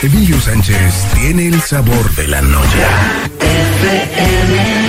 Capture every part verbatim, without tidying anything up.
Emilio Sánchez tiene el sabor de la noche. F M.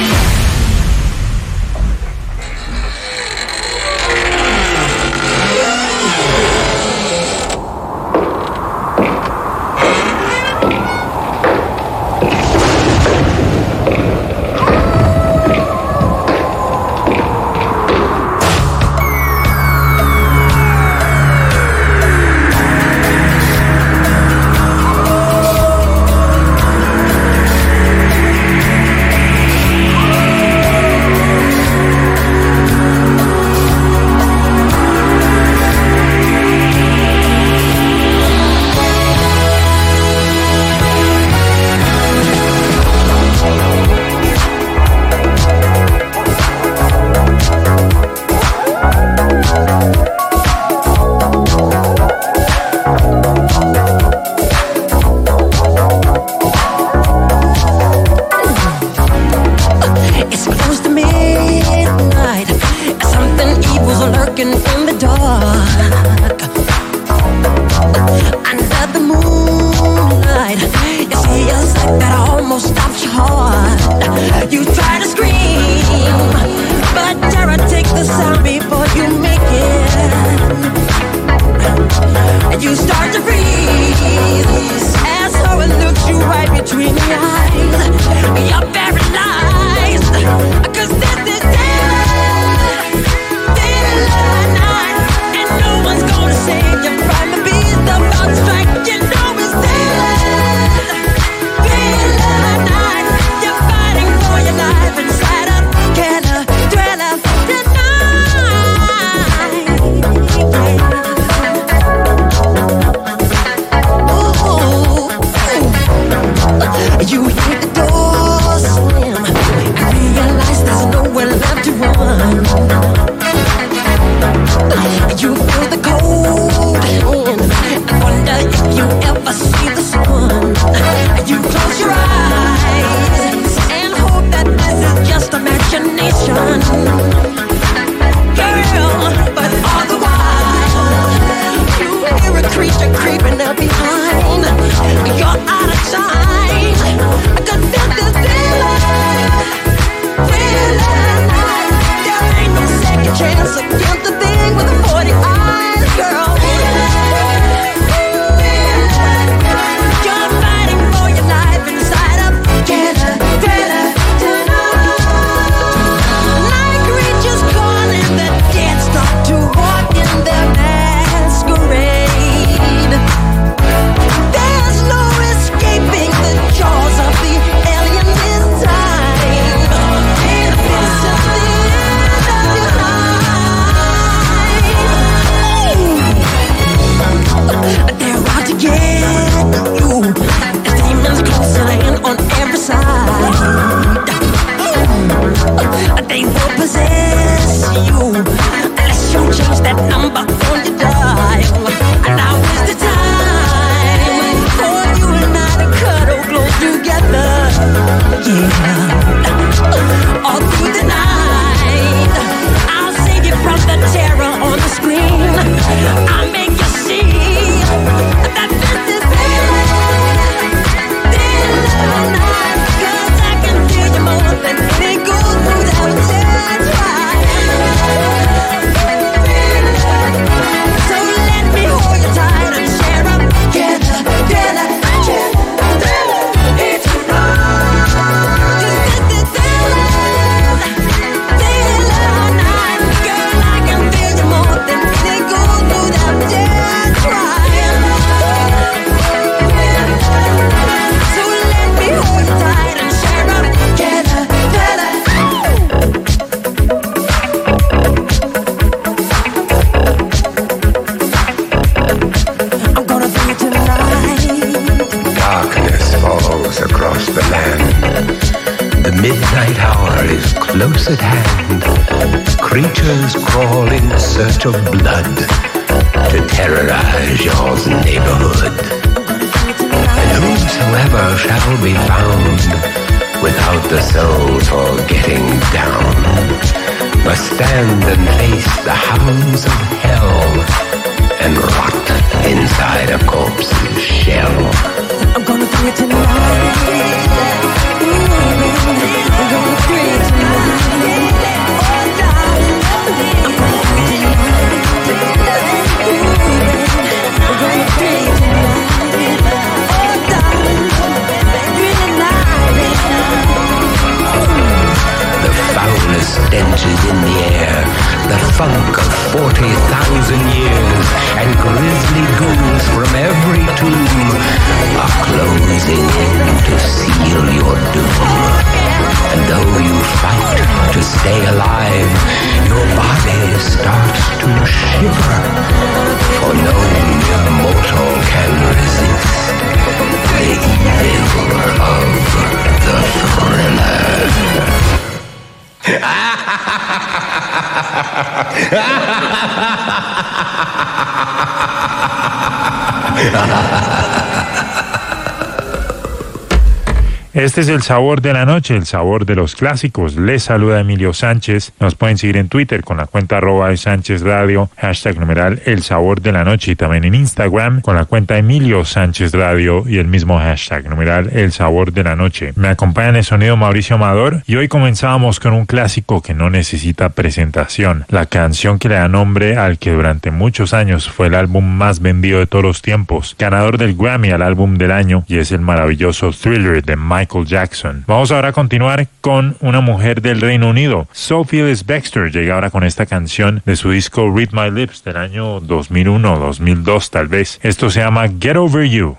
Close at hand, creatures crawl in search of blood to terrorize your neighborhood. And whosoever shall be found without the soul for getting down must stand and face the hounds of hell and rot inside a corpse's shell. tomb are closing in to seal your doom. And though you fight to stay alive, your body starts to shiver, for no mere mortal can resist the evil of the thriller. Este es el sabor de la noche, el sabor de los clásicos. Les saluda Emilio Sánchez. Nos pueden seguir en Twitter con la cuenta arroba Sánchez Radio, hashtag numeral el sabor de la noche, y también en Instagram con la cuenta Emilio Sánchez Radio y el mismo hashtag numeral el sabor de la noche. Me acompaña en el sonido Mauricio Amador y hoy comenzamos con un clásico que no necesita presentación. La canción que le da nombre al que durante muchos años fue el álbum más vendido de todos los tiempos, ganador del Grammy al álbum del año, y es el maravilloso Thriller de Michael Michael Jackson. Vamos ahora a continuar con una mujer del Reino Unido. Sophie Ellis-Bextor llega ahora con esta canción de su disco Read My Lips del año dos mil uno, dos mil dos tal vez. Esto se llama Get Over You.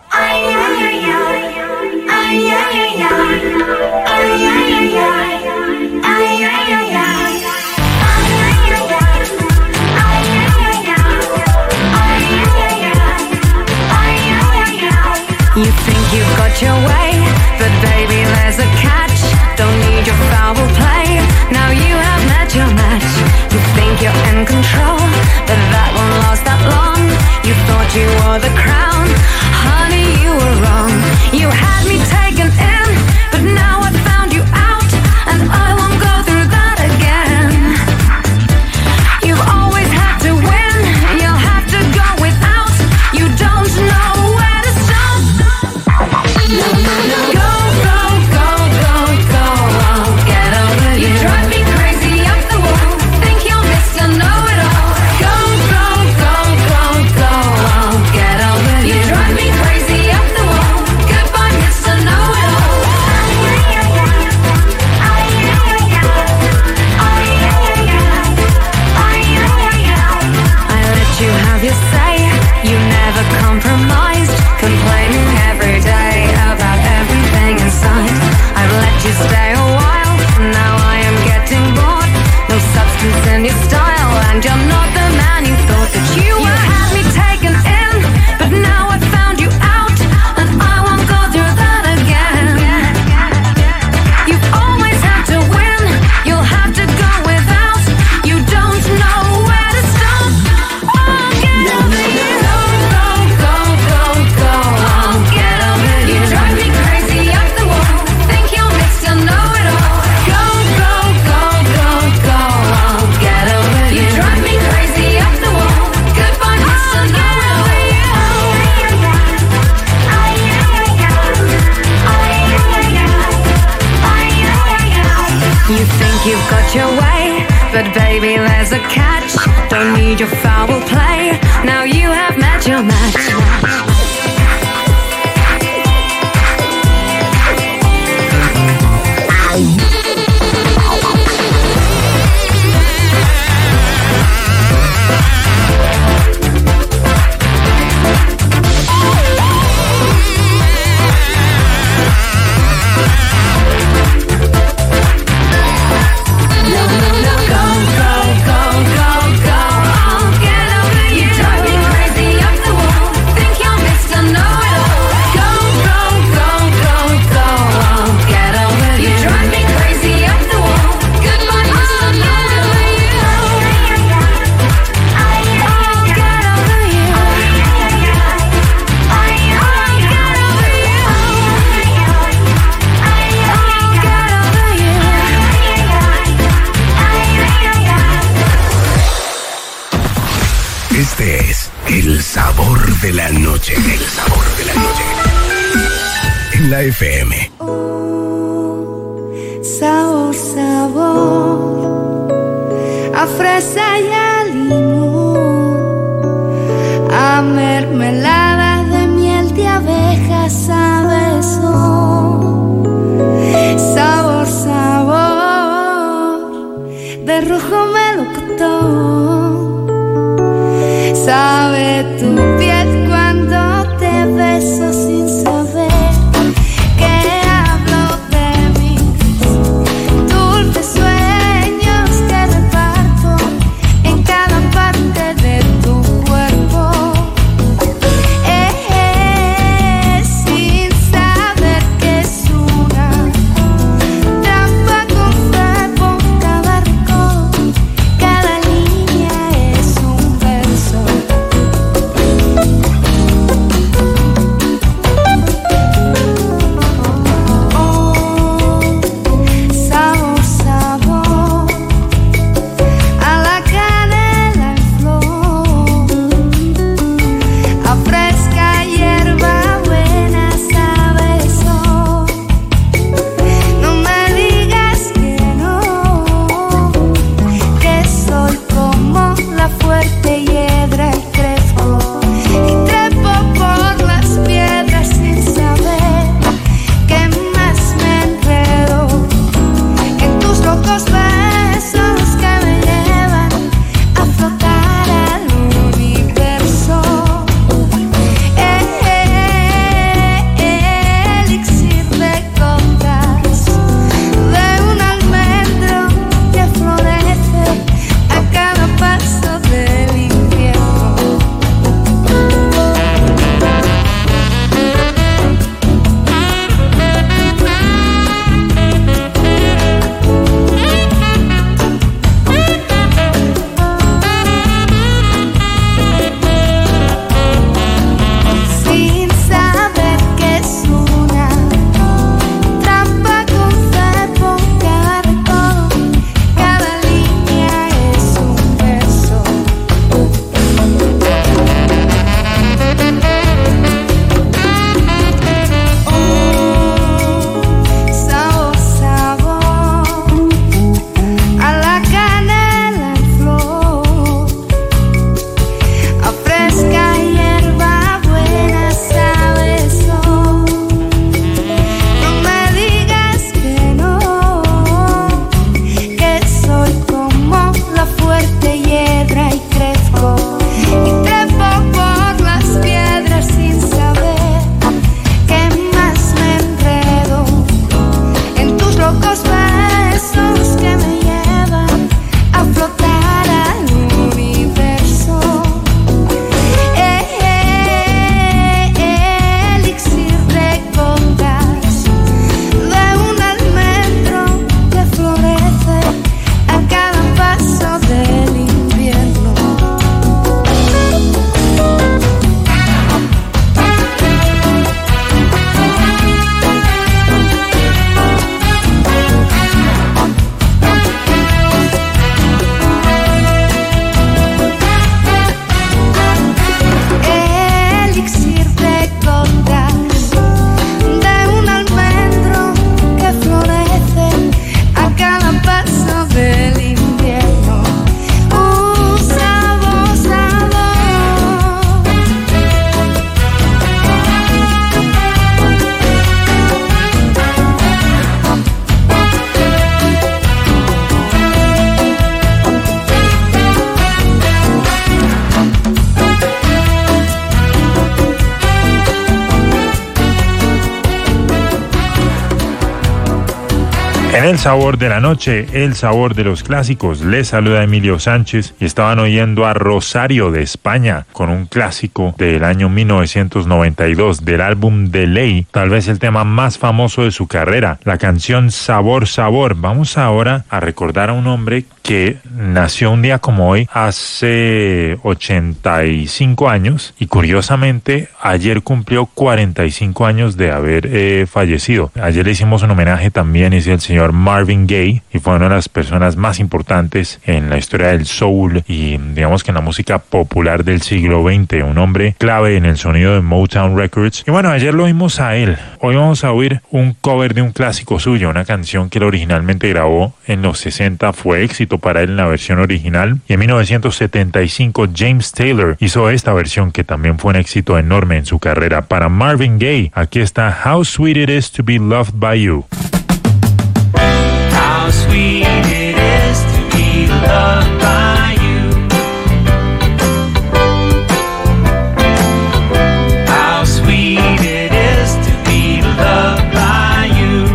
You think you've got your way, but baby there's a catch. Don't need your foul play, now you have met your match. You think you're in control, but that won't last that long. You thought you were the crown, honey you were wrong. You had me taken in, but now I found you out, and I won't go through that again. You've always had to win, you'll have to go without. You don't know where to stop. No, no, no. Go, go, go, go, go, oh, get over you. You drive me crazy up the wall. Think you're Mister Know-It-All. Go, go, go, go, go, oh, get over you. You drive me crazy up the wall. Goodbye, Mister Know-It-All. I let you have your say. You never compromised, complaining every day about everything inside. I've let you stay a while, now I am getting bored. No substance in your style, and you're not the man you thought that you were. You had me taken in, but now I found you out, and I won't go through that again. You've always had to win, you'll have to go without. You don't know where to stop. Oh, get over you. Go, go, go, go, oh, get over you. You drive me crazy up the wall. Think you're Mister Know-It-All. Go, go, go, go, go, oh, get over you. You drive me crazy up the wall. Goodbye, Mister Know-It-All. You think you've got your way, but baby there's a catch. Don't need your foul play, now you have met your match. Este es el sabor de la noche. El sabor de la noche. En la F M. Sabor, sabor, a fresa y a limón, a mermelada de miel de abeja, sabe son. Sabor, sabor, de rojo melocotón, sabe tu piel cuando te ves En el sabor de la noche, el sabor de los clásicos, les saluda Emilio Sánchez y estaban oyendo a Rosario de España con un clásico del año mil novecientos noventa y dos del álbum De Ley, tal vez el tema más famoso de su carrera, la canción Sabor Sabor. Vamos ahora a recordar a un hombre que nació un día como hoy hace ochenta y cinco años y curiosamente ayer cumplió cuarenta y cinco años de haber eh, fallecido. Ayer le hicimos un homenaje también, es el señor Marvin Gaye, y fue una de las personas más importantes en la historia del soul y digamos que en la música popular del siglo veinte, un hombre clave en el sonido de Motown Records. Y bueno, ayer lo oímos a él. Hoy vamos a oír un cover de un clásico suyo, una canción que él originalmente grabó en los sesenta, fue éxito para él en la versión original, y en mil novecientos setenta y cinco James Taylor hizo esta versión que también fue un éxito enorme en su carrera. Para Marvin Gaye, aquí está How Sweet It Is to Be Loved by You. How sweet it is to be loved by you. How sweet it is to be loved by you.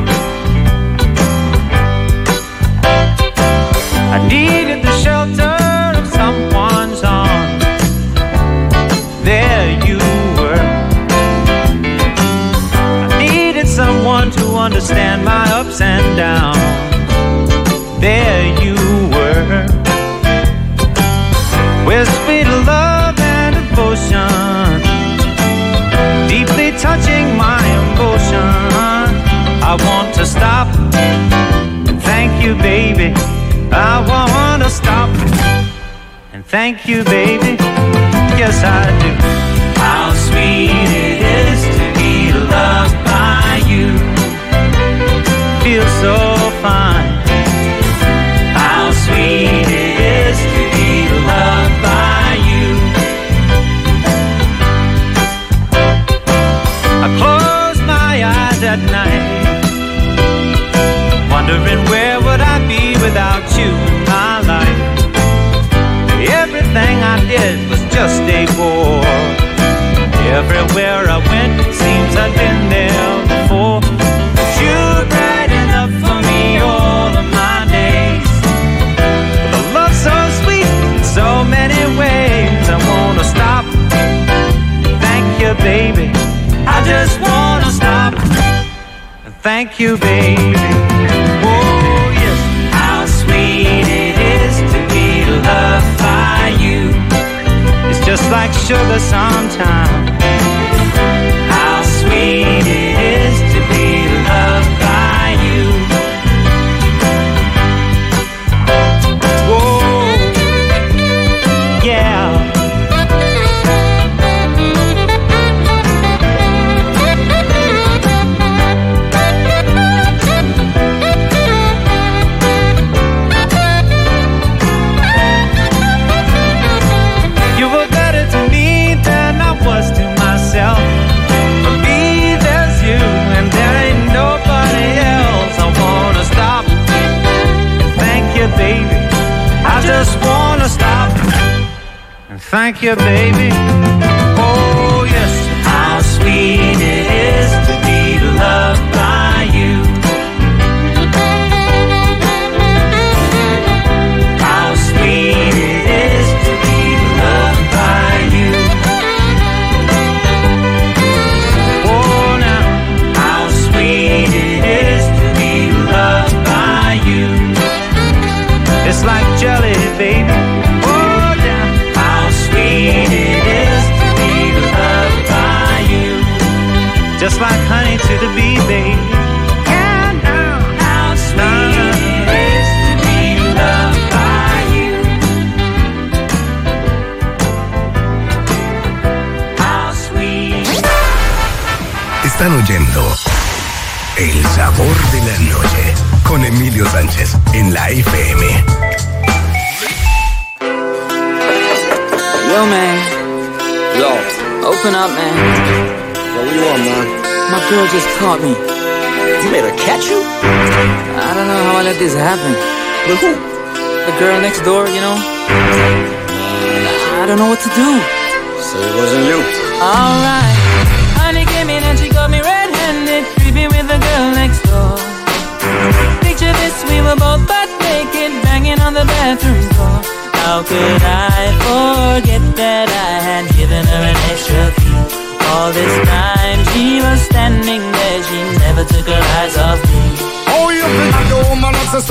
I needed the shelter of someone's arms. There you were. I needed someone to understand my ups and downs. There you were, with sweet love and devotion, deeply touching my emotion. I want to stop and thank you, baby. I want to stop and thank you, baby. Yes, I do. How sweet it is to be loved by you. Feels so fine. How sweet it is to be loved by you. I close my eyes at night, wondering where would I be without you in my life. Everything I did was just a bore. Everywhere I went, it seems I've been there before. But you brighten up for me all of my days. The love so sweet in so many ways. I wanna stop. Thank you, baby. I just wanna stop. Thank you, baby. Oh, yes. How sweet it is to be loved by you. It's just like sugar sometimes. How sweet it is to be loved by you. Whoa, yeah. You were better to me than I was to myself. For me, there's you, and there ain't nobody else. I wanna stop and thank you, baby. I just wanna stop and thank you, baby. Oh, yes. How sweet it is to be loved by you. How sweet it is to be loved by you. Oh, now, how sweet it is to be loved by you. It's like jelly, baby. Oh, yeah. How sweet it is to be loved by you. Just like honey to the bee, baby. Yeah, now. How sweet it is to be loved by you. How sweet. Están oyendo El Sabor de la Noche con Emilio Sánchez en la F M. Yo, man. Yo, Open up, man. yo, what you want, man? My girl just caught me. You made her catch you? I don't know how I let this happen. With who? The girl next door, you know? I don't know what to do. So it wasn't you. Alright. Honey came in and she got me red-handed, creepy with the girl next door. Picture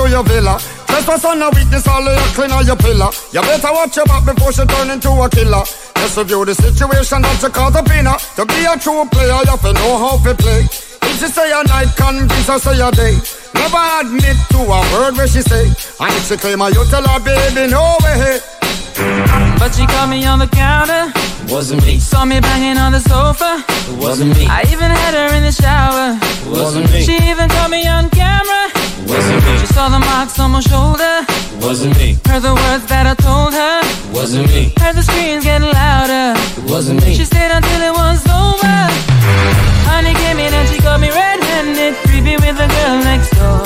to your villa. Trespass on a weakness, all of your clean on your pillar. You better watch your back before she turn into a killer. Just review the situation that you call the pinner. To be a true player, you have to know how to play. If she say a night, convince her say a day. Never admit to a word where she say. And if she claim her, you tell her, baby, no way. But she caught me on the counter. Wasn't me. Saw me banging on the sofa. Wasn't me. I even had her in the shower. Wasn't me. She even caught me on camera. Wasn't me. She saw the marks on my shoulder. Wasn't me. Heard the words that I told her. Wasn't me. Heard the screams getting louder. Wasn't me. She stayed until it was over. Honey came in and she caught me red-handed, creepy with the girl next door.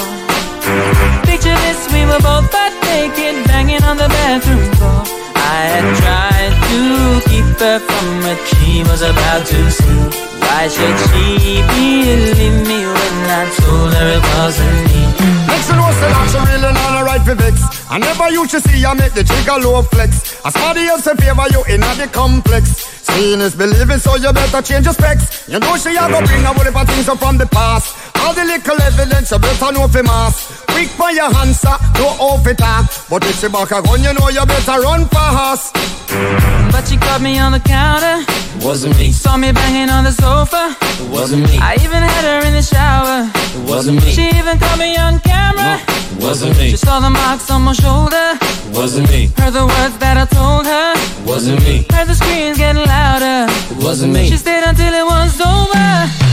Picture this, we were both butt naked, banging on the bathroom floor. I had tried to keep her from what she was about to see. Why should she believe me when I told her it wasn't me? Next you know say that she really not a right for vex. I never used to see her make the trigger low flex. As somebody else in favor you in the complex. Seeing is believing, so you better change your specs. You know she a go bring a whole heap of things up from the past. All the little evidence you better know for mass. Quick for your answer, no off it up. But if she back a gun, you know you better run fast. But she caught me on the counter. Wasn't me. Saw me banging on the sofa. Wasn't me. I even had her in the shower. Wasn't me. She even caught me on camera. Wasn't me. She saw the marks on my shoulder. Wasn't me. Heard the words that I told her. Wasn't me. Heard the screams getting louder. Wasn't me. She stayed until it was over.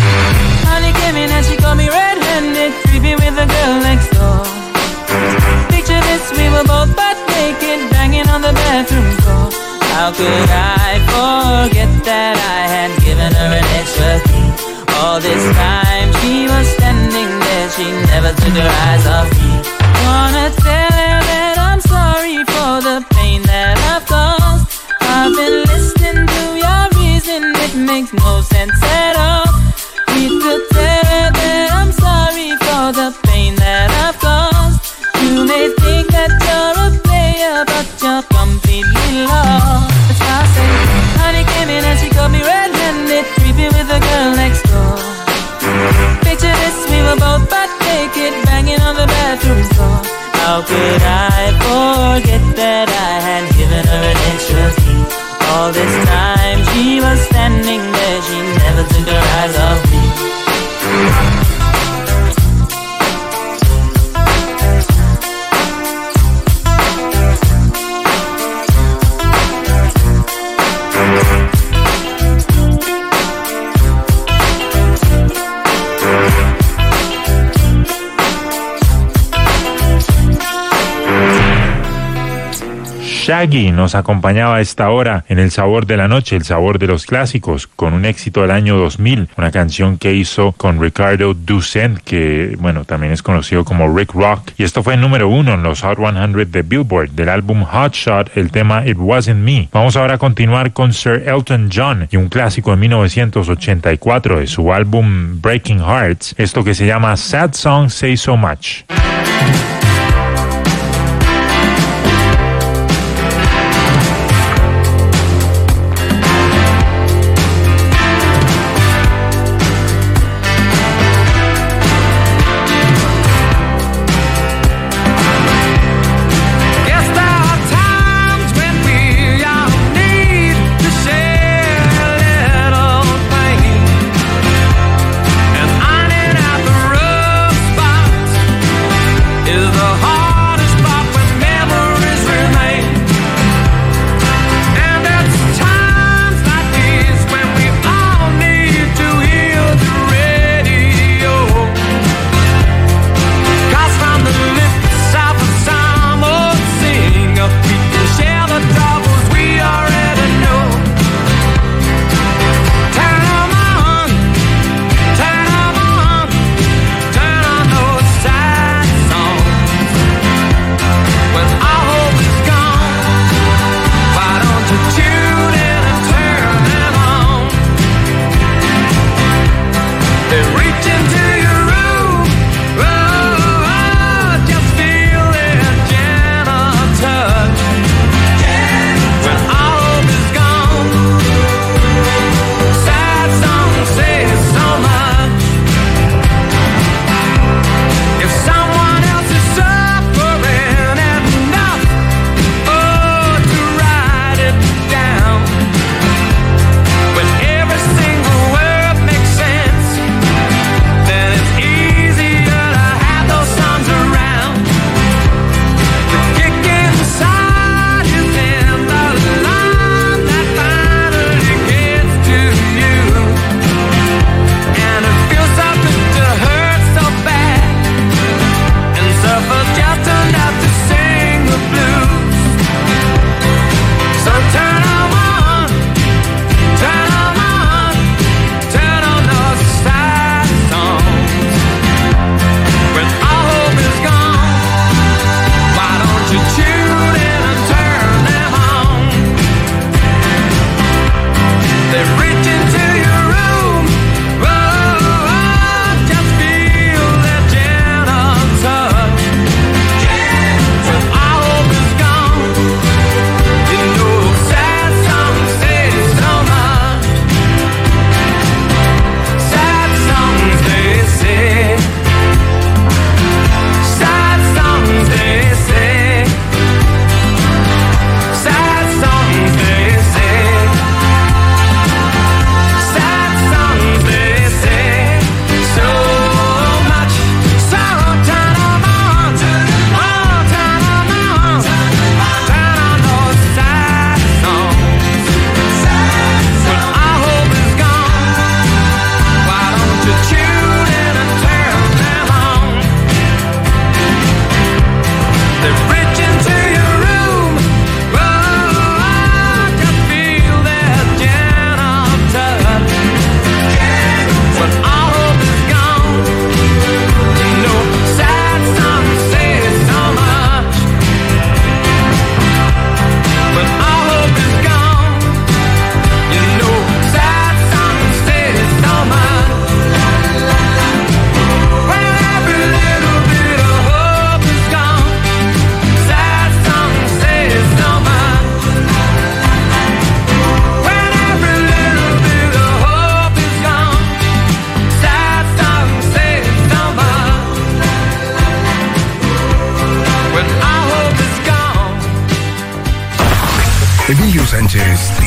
Honey came in and she caught me red-handed, creepy with the girl next door. Picture this, we were both butt naked, banging on the bathroom floor. How could I forget that I had given her an extra key? All this time she was standing there, she never took her eyes off me. Wanna tell her that I'm sorry for the pain that I've caused. I've been listening to your reason, it makes no sense at all. Need to tell her that I'm sorry for the pain that I've caused. You may think that you're a player, but you're completely lost. That's why I say, honey came in and she caught me red-handed, creepy with the girl next door. Picture this, we were both butt naked, banging on the bathroom floor. How could I forget that I had given her an extra key? All this time she was standing there, she never took her eyes off me. Shaggy nos acompañaba a esta hora en El Sabor de la Noche, el sabor de los clásicos, con un éxito del año dos mil, una canción que hizo con Ricardo Dussent, que, bueno, también es conocido como Rick Rock, y esto fue el número uno en los Hot cien de Billboard, del álbum Hot Shot, el tema It Wasn't Me. Vamos ahora a continuar con Sir Elton John y un clásico de mil novecientos ochenta y cuatro de su álbum Breaking Hearts, esto que se llama Sad Song Say So Much. Is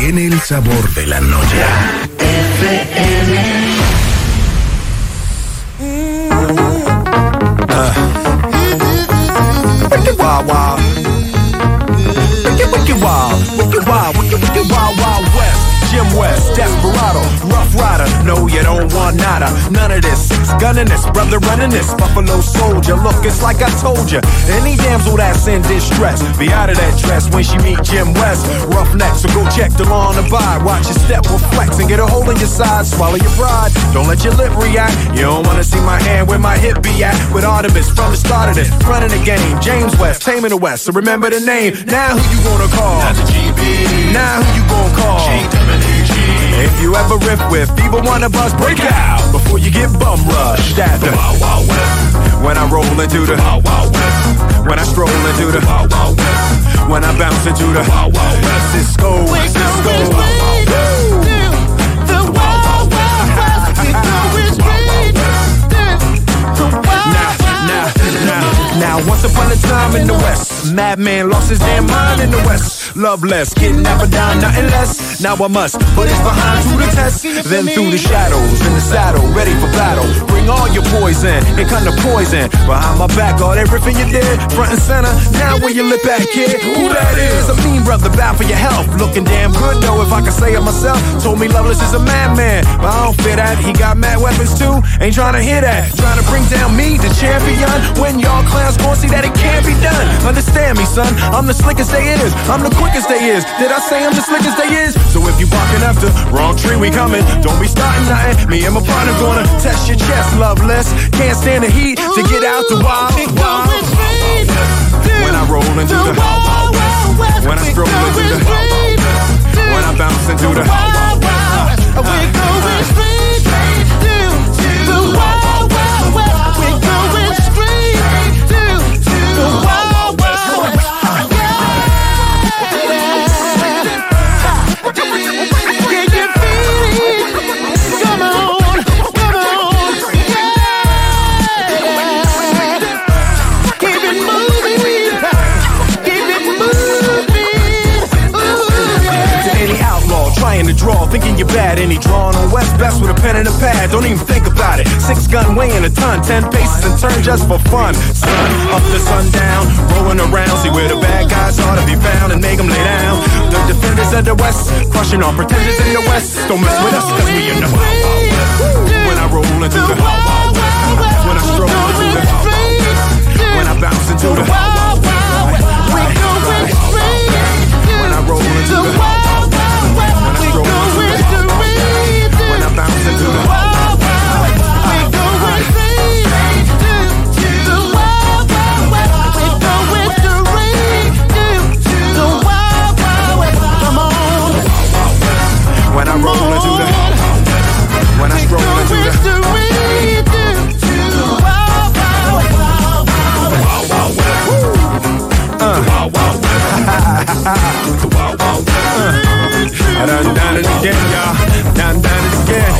tiene el sabor de la noche. F M. Wicked wild, wild. Wicked, wicked wild. Wicked wild, wicked, wicked wild, wild west. Jim West, Desperado, Rough Rider. No, you don't want nada. None of this. Six gunning this, brother running this. Buffalo Soldier. Look, it's like I told you. Any damsel that's in distress, be out of that dress when she meet Jim West. Roughneck, so go check the law on the buy. Watch your step will flex and get a hole in your side. Swallow your pride. Don't let your lip react. You don't wanna see my hand where my hip be at. With Artemis from the start of this, running the game. James West, taming the West. So remember the name. Now who you gonna call? Not the G B. Now who you gonna call? If you ever riff with people wanna buzz, break out before you get bum rushed at the Wild Wild West. When I roll into the Wild Wild West. When I stroll into the Wild Wild West. When I bounce into the Wild Wild West. Cisco, Cisco. The Wild Wild West. We go straight to the Wild. Now, now, now, now. Once upon a time in the West, madman lost his damn mind in the West. Loveless, getting never down, nothing less. Now I must put his behind to the test. Then through the shadows, in the saddle, ready for battle. Bring all your poison, and kind of poison. Behind my back, all everything you did, front and center. Now where you lip at, kid? Who that is? A mean brother, bound for your health. Looking damn good, though, if I can say it myself. Told me Loveless is a madman, but I don't fit that. He got mad weapons too, ain't trying to hear that. Trying to bring down me, the champion. When y'all clowns gon' see that it can't be done. Understand me, son, I'm the slickest they is. I'm the quickest they is. Did I say I'm the slickest they is? So if you barking after wrong tree, we coming. Don't be starting nothing. Me and my partner gonna test your chest, Loveless. Can't stand the heat to get out the wild, wild. When I roll into the wild, wild. When I stroll into the wild, wild. When I bounce into the wild, wild. We're going straight to the wild, wild west. We're going straight to the wild, wild west. Trying to draw, thinking you're bad. Any drawing on West best with a pen and a pad. Don't even think about it. Six gun weighing a ton, ten paces and turn just for fun. Sun up to sundown, rolling around. See where the bad guys ought to be found and make them lay down. The defenders of the West, crushing all pretenders in the West. Don't mess with us cause we in the Wild Wild West. When I roll into the Wild Wild West. When I stroll into the Wild Wild West. When I bounce into the Wild Wild West. We're going straight. When I roll into the Wild Wild West. When I bounce into the wild, wild, we're going straight to the wild, wild west. We're going straight to the wild, wild west. Come on. When I roll into the, when I stroll into the, straight to the wild, wild west. Wild, wild west. Uh. Wild, wild west. Wild, wild west. I done done it again, y'all. Done done it again.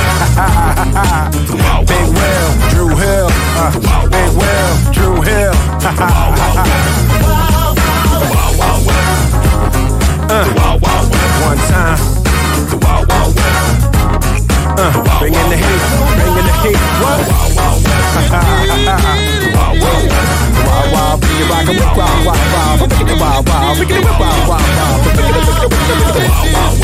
Big Will, Drew Hill. Uh, Big Will, Drew Hill. uh, one time. Uh, bring in the heat, bring in the heat. What? Wild, wild, bring it rock and whip, wild, wild, wild. Bring it wild, wild, bring it wild, wild, wild. Bring it, bring it, bring it, bring it, wild,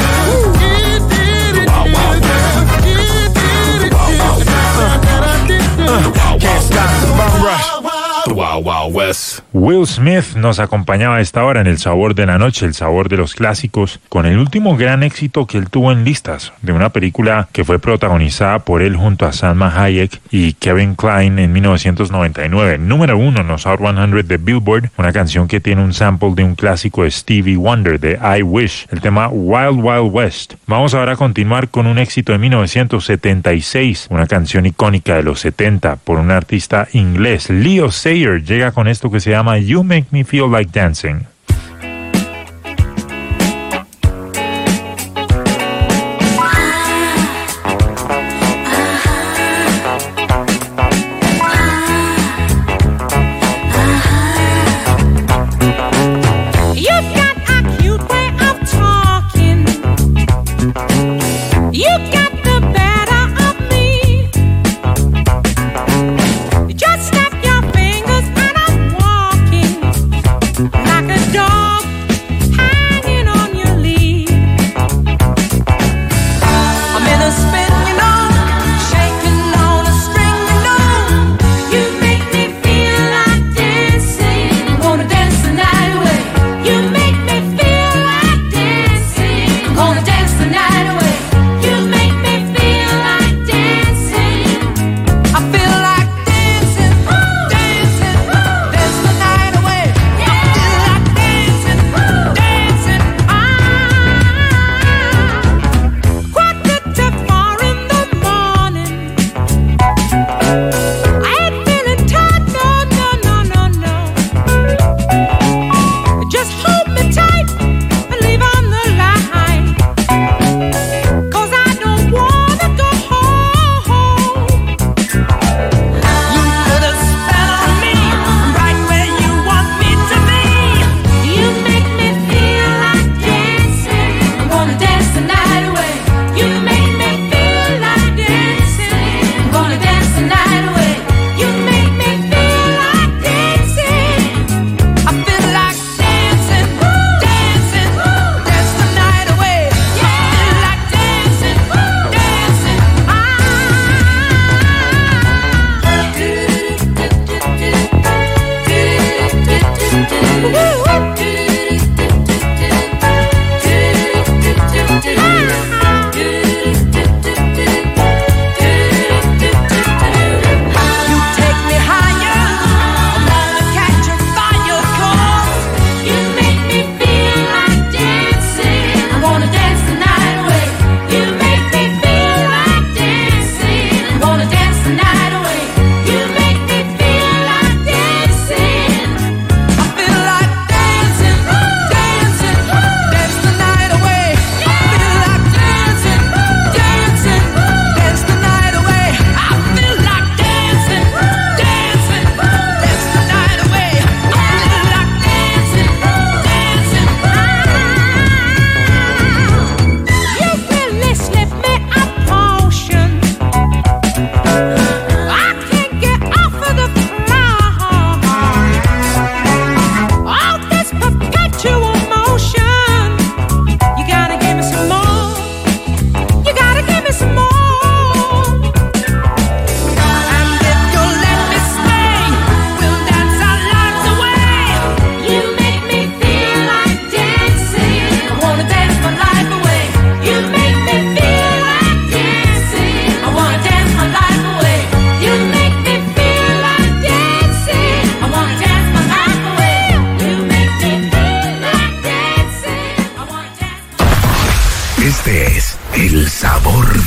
wild. Can't stop the bum rush. The Wild Wild West. Will Smith nos acompañaba a esta hora en El Sabor de la Noche, el sabor de los clásicos, con el último gran éxito que él tuvo en listas, de una película que fue protagonizada por él junto a Salma Hayek y Kevin Kline en mil novecientos noventa y nueve. Número uno en los Hot cien de Billboard, una canción que tiene un sample de un clásico de Stevie Wonder, de I Wish, el tema Wild Wild West. Vamos ahora a continuar con un éxito de mil novecientos setenta y seis, una canción icónica de los setenta por un artista inglés, Leo Sayer. Llega con esto que se llama You Make Me Feel Like Dancing. You've got a cute way of talking.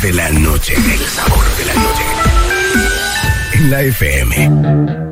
de la noche. El sabor de la noche. En la F M.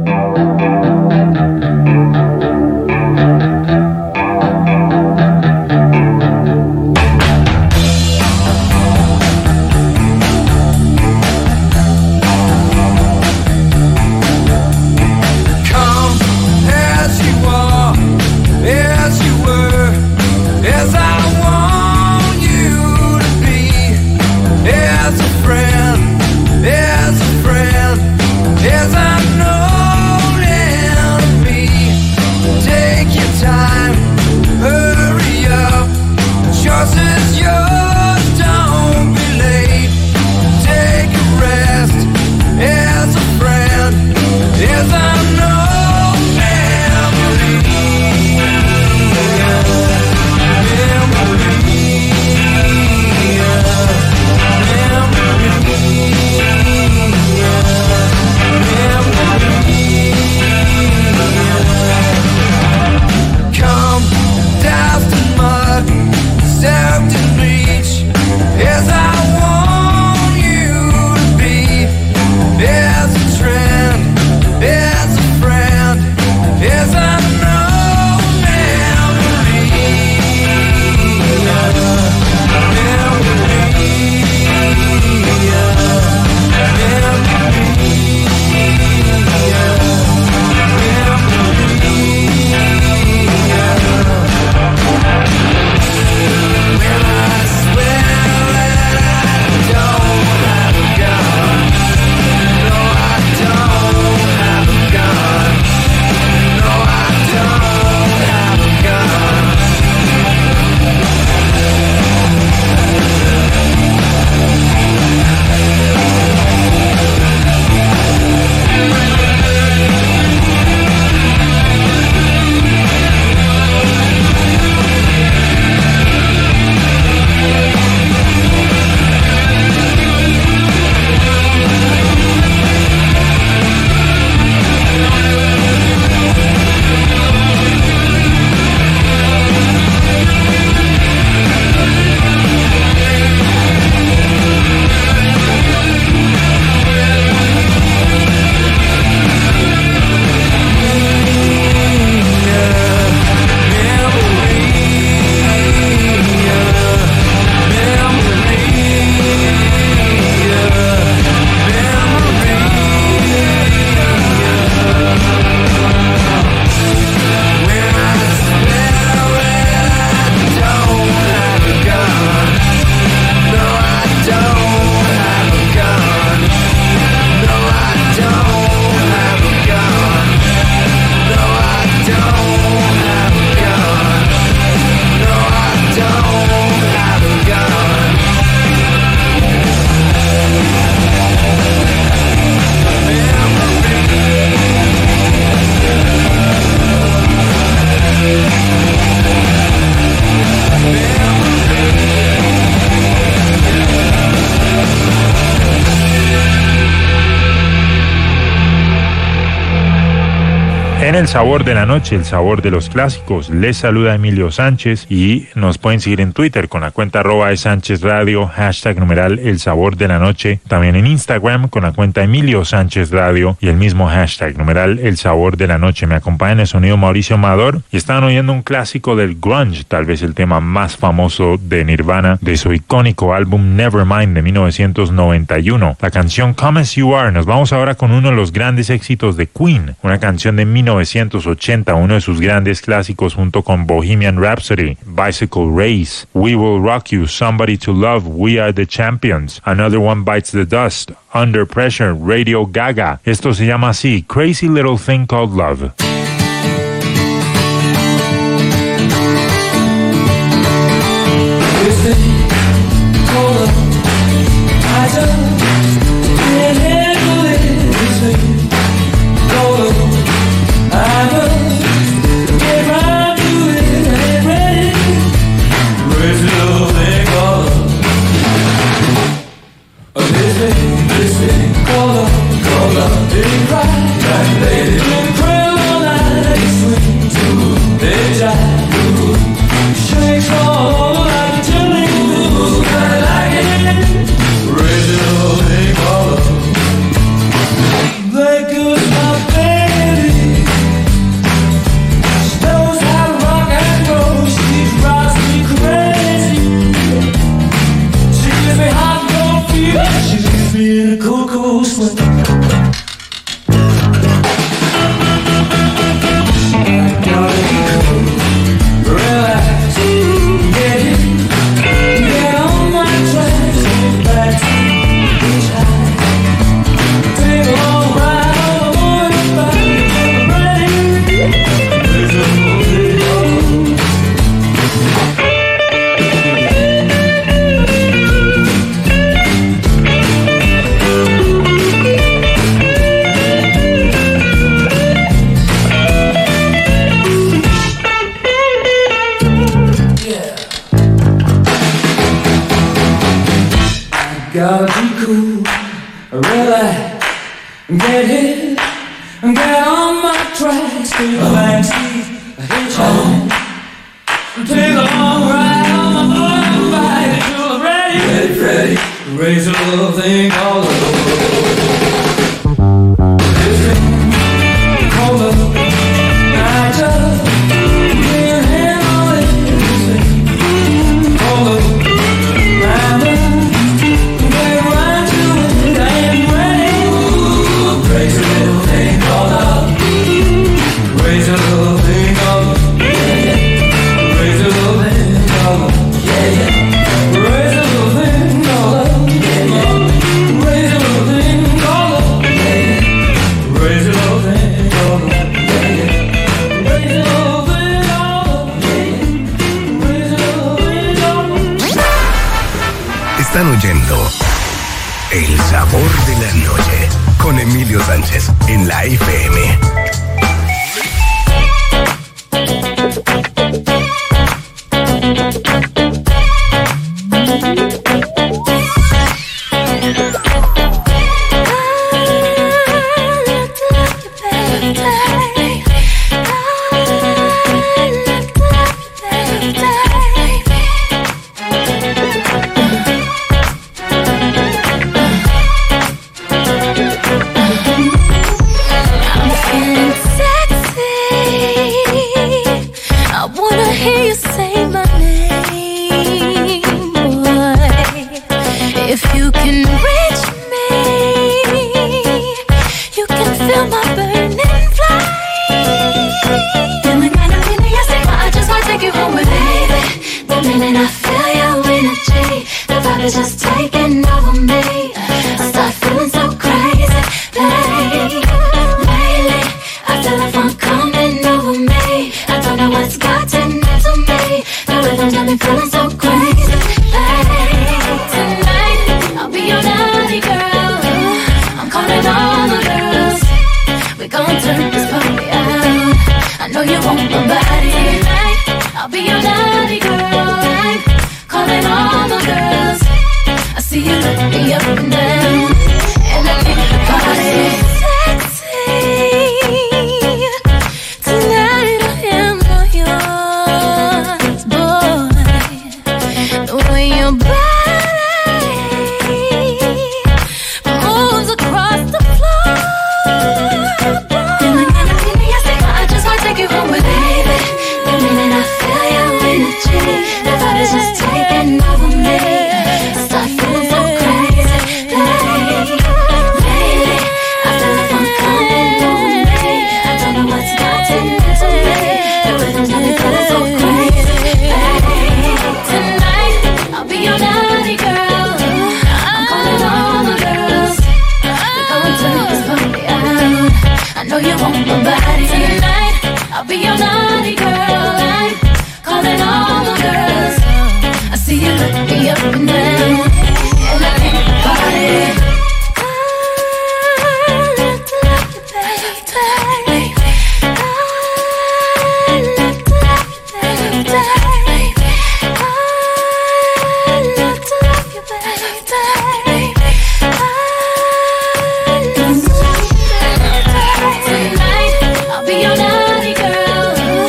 En el sabor de la noche, el sabor de los clásicos, les saluda Emilio Sánchez y nos pueden seguir en Twitter con la cuenta arroba de Sánchez Radio, hashtag numeral el sabor de la noche, también en Instagram con la cuenta Emilio Sánchez Radio y el mismo hashtag numeral el sabor de la noche. Me acompaña en el sonido Mauricio Amador y estaban oyendo un clásico del grunge, tal vez el tema más famoso de Nirvana, de su icónico álbum Nevermind de mil novecientos noventa y uno, la canción Come As You Are. Nos vamos ahora con uno de los grandes éxitos de Queen, una canción de mil novecientos ochenta, uno de sus grandes clásicos junto con Bohemian Rhapsody, Bicycle Race, We Will Rock You, Somebody to Love, We Are the Champions, Another One Bites the Dust, Under Pressure, Radio Gaga. Esto se llama así, Crazy Little Thing Called Love. Shakes all like a jelly, I like it. Gotta be cool, relax, get hit, get on my tracks, take a backseat, a hitchhike, take a long ride on my motorbike until I'm ready, ready, ready, raise a little thing called love. This thing called love, I just lay a hand on it. This thing called love, round up. Raise a little thing called love. Raise a little thing called love. Yeah, yeah. Raise a little thing called love. Yeah, yeah. Raise a little thing called love. Yeah, yeah. Raise a little thing called love. Yeah, yeah. Raise a little thing called love. Yeah, yeah. Raise a little thing called love. Yeah, yeah. Raise a little thing called love. Están oyendo El Sabor de la Noche con Emilio Sánchez en la F M.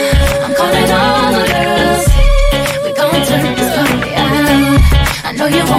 know you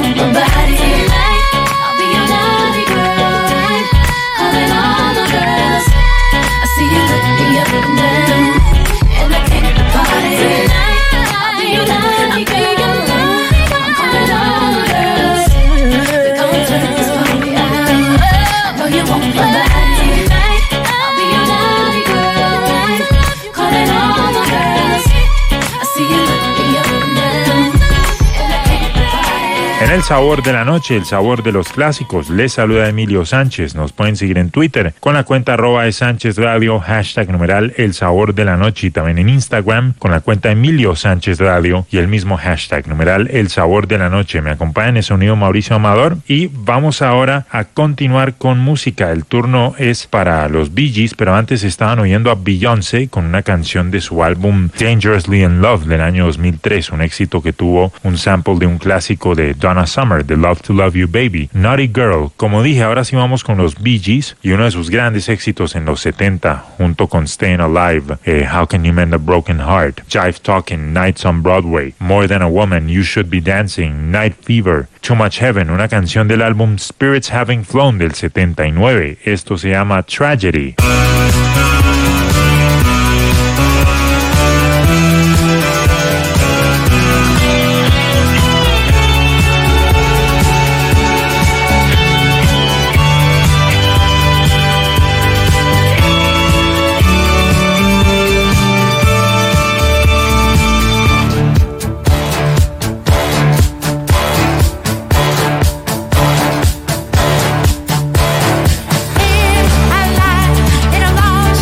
El sabor de la noche, el sabor de los clásicos. Les saluda Emilio Sánchez. Nos pueden seguir en Twitter con la cuenta arroba de Sánchez Radio, hashtag numeral el sabor de la noche, y también en Instagram con la cuenta Emilio Sánchez Radio y el mismo hashtag numeral el sabor de la noche. Me acompaña en el sonido Mauricio Amador y vamos ahora a continuar con música. El turno es para los Bee Gees, pero antes estaban oyendo a Beyoncé con una canción de su álbum Dangerously in Love del año dos mil tres, un éxito que tuvo un sample de un clásico de Donna Summer, The Love to Love You Baby. Naughty Girl. Como dije, ahora sí vamos con los Bee Gees y uno de sus grandes éxitos en los setenta, junto con Staying Alive, eh, How Can You Mend a Broken Heart, Jive Talking, Nights on Broadway, More Than a Woman, You Should Be Dancing, Night Fever, Too Much Heaven, una canción del álbum Spirits Having Flown del setenta y nueve. Esto se llama Tragedy. In a life, in a lost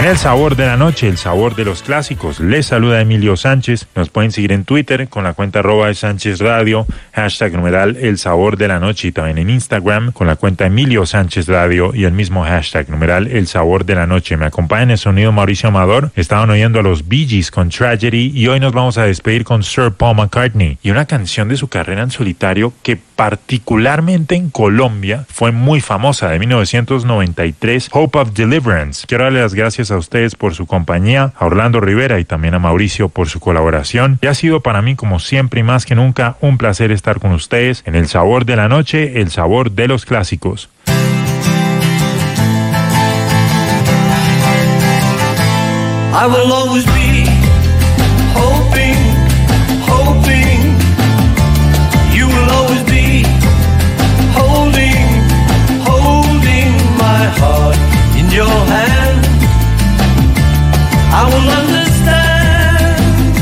En el sabor de la noche, el sabor de los clásicos, les saluda Emilio Sánchez. Nos pueden seguir en Twitter con la cuenta arroba de Sánchez Radio, hashtag numeral el sabor de la noche, y también en Instagram con la cuenta Emilio Sánchez Radio y el mismo hashtag numeral el sabor de la noche. Me acompaña en el sonido Mauricio Amador. Estaban oyendo a los Bee Gees con Tragedy y hoy nos vamos a despedir con Sir Paul McCartney y una canción de su carrera en solitario que particularmente en Colombia fue muy famosa, de mil novecientos noventa y tres, Hope of Deliverance. Quiero darle las gracias a ustedes por su compañía, a Orlando Rivera y también a Mauricio por su colaboración. Y ha sido para mí, como siempre y más que nunca, un placer estar con ustedes en el sabor de la noche, el sabor de los clásicos. I will always be hoping, hoping. You will always be holding, holding my heart in your hand. I will understand.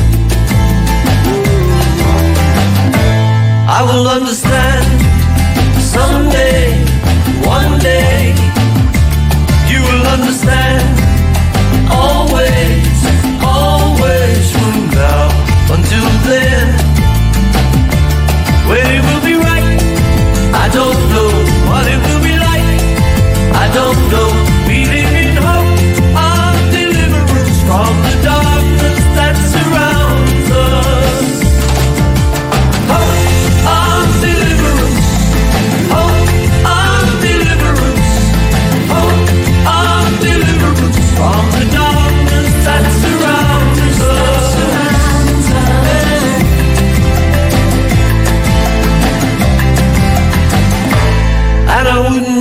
I will understand someday, one day. You will understand. Always, always from now until then. When it will be right, I don't know. What it will be like, I don't know. We live in hope of deliverance from the darkness that surrounds us. Hope of deliverance, hope of deliverance, hope of deliverance from the darkness that surrounds us. And I wouldn't